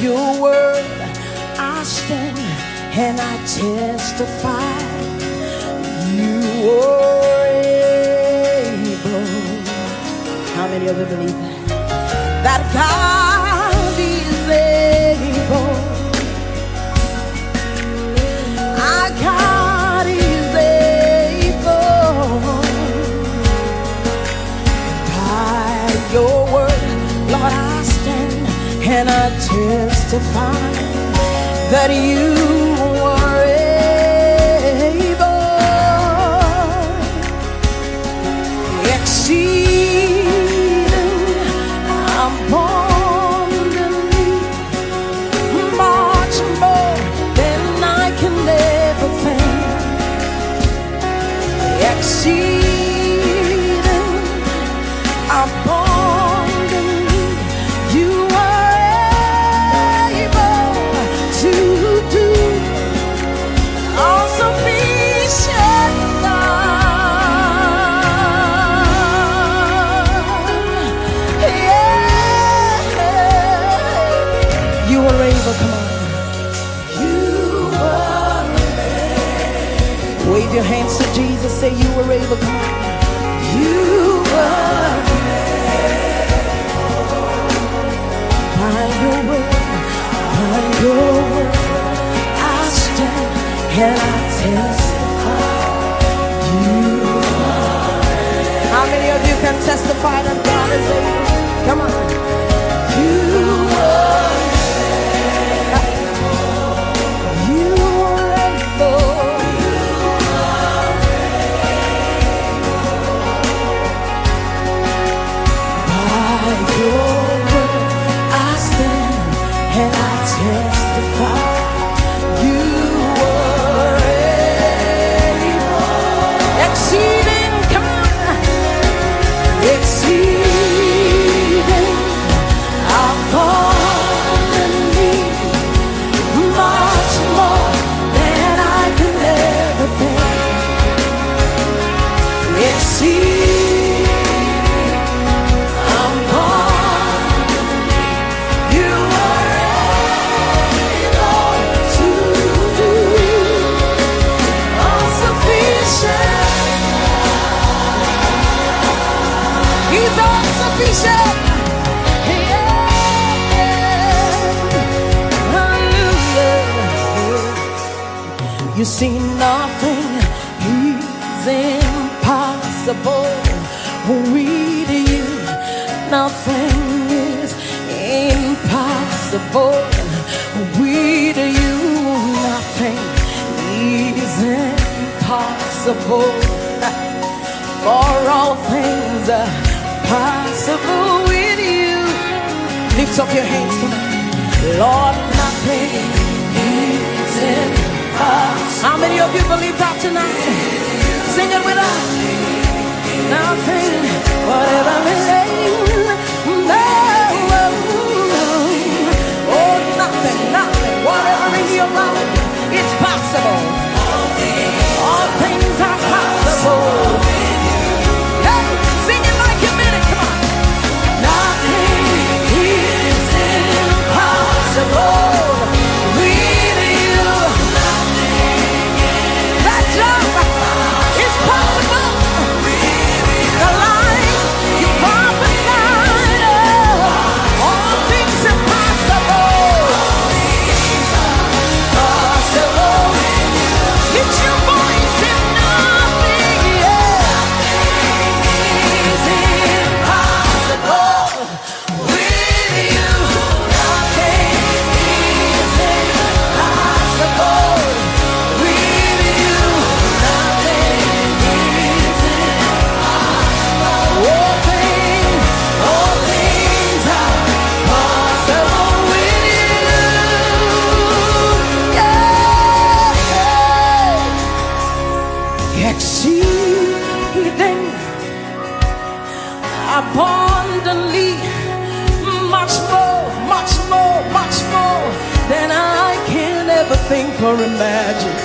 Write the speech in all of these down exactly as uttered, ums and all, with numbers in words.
your word I stand and I testify you are able. How many of you believe that? That God is able. Our God is able. By your word, Lord, I stand and I testify that you are able. Exceeding abundantly, much more than I can ever think. Exceeding abundantly, you are able to do all sufficient God. Yeah, you are able. Come on. You are able. Wave your hands to Jesus. Say you are able. Come on. You are by your word, by your word, I stand and I testify you are. How many of you can testify that God is able? Come on. You are able. You are able. By your word I stand and I testify you are able. Exceeding, come on, exceeding abundantly, much more than I could ever think. Exceeding abundantly, you are able to do all sufficient. He's all sufficient. Yeah. Hallelujah. You see, nothing is impossible with you. Nothing is impossible with you. Nothing is impossible. For all things are possible with you. Lift up your hands tonight. Lord, nothing is impossible. How many of you believe that tonight? Sing it with us. Nothing, whatever it is. No, oh, nothing, nothing, whatever in your life, it's possible. All things are possible. Hey, sing it like you mean it, come on. Nothing is impossible with you. That job is possible. The life you prophesied of, all things are possible. Possible. Lift your voice and nothing, yeah. Nothing is impossible with you. Nothing is impossible with you. Nothing is impossible. All things, all things are possible with you. Yeah. Exceeding abundantly, much more, much more, much more than I can ever think or imagine.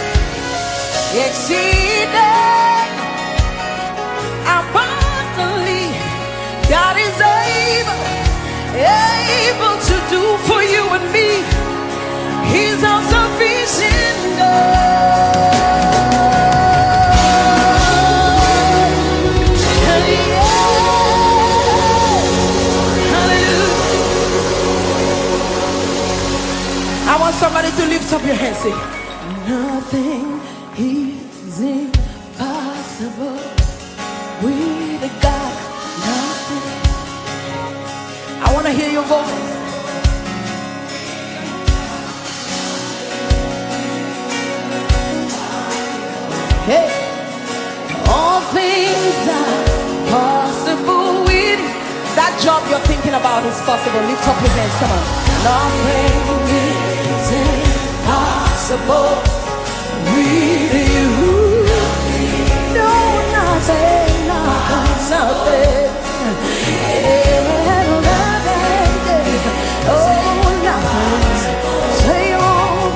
Exceeding abundantly, God is able, able to do for you and me He's all sufficient God. I want somebody to lift up your hands, say, nothing is impossible with God. Nothing. I want to hear your voice. Hey, all things are possible with that job you're thinking about is possible. Lift up your hands, come on. Nothing is impossible with you. No, nothing, nothing, nothing. Yeah, nothing. Oh, nothing. Say all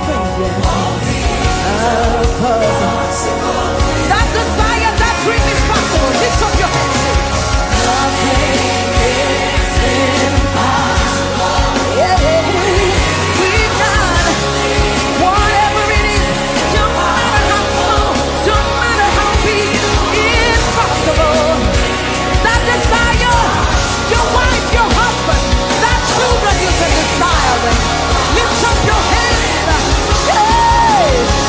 things are possible. That desire, that dream is possible. Lift up your hands. Nothing is impossible. Yeah, with God, whatever it is, don't matter how small, don't matter how big, it's possible. That desire, your wife, your husband, that children you can desire with. Lift up your hands. Hey,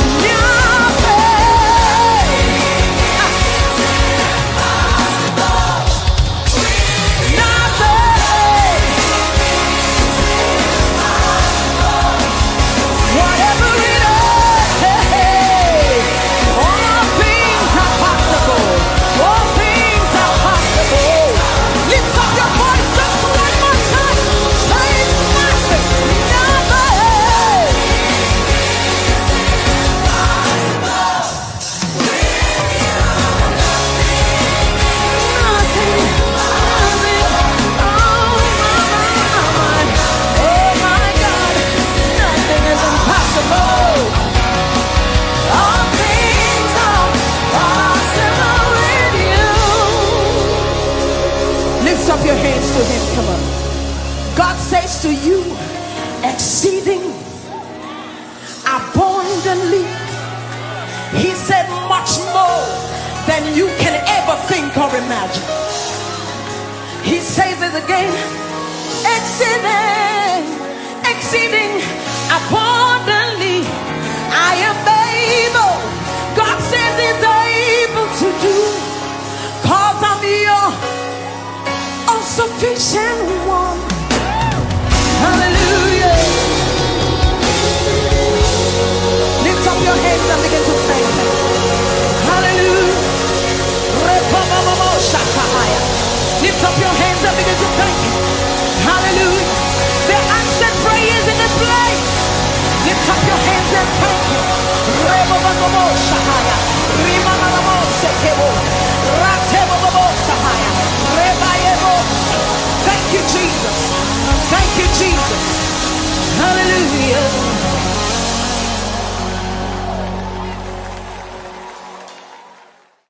up your hands to him, come on. God says to you, exceeding abundantly. He said much more than you can ever think or imagine. He says it again, exceeding, exceeding abundantly. I am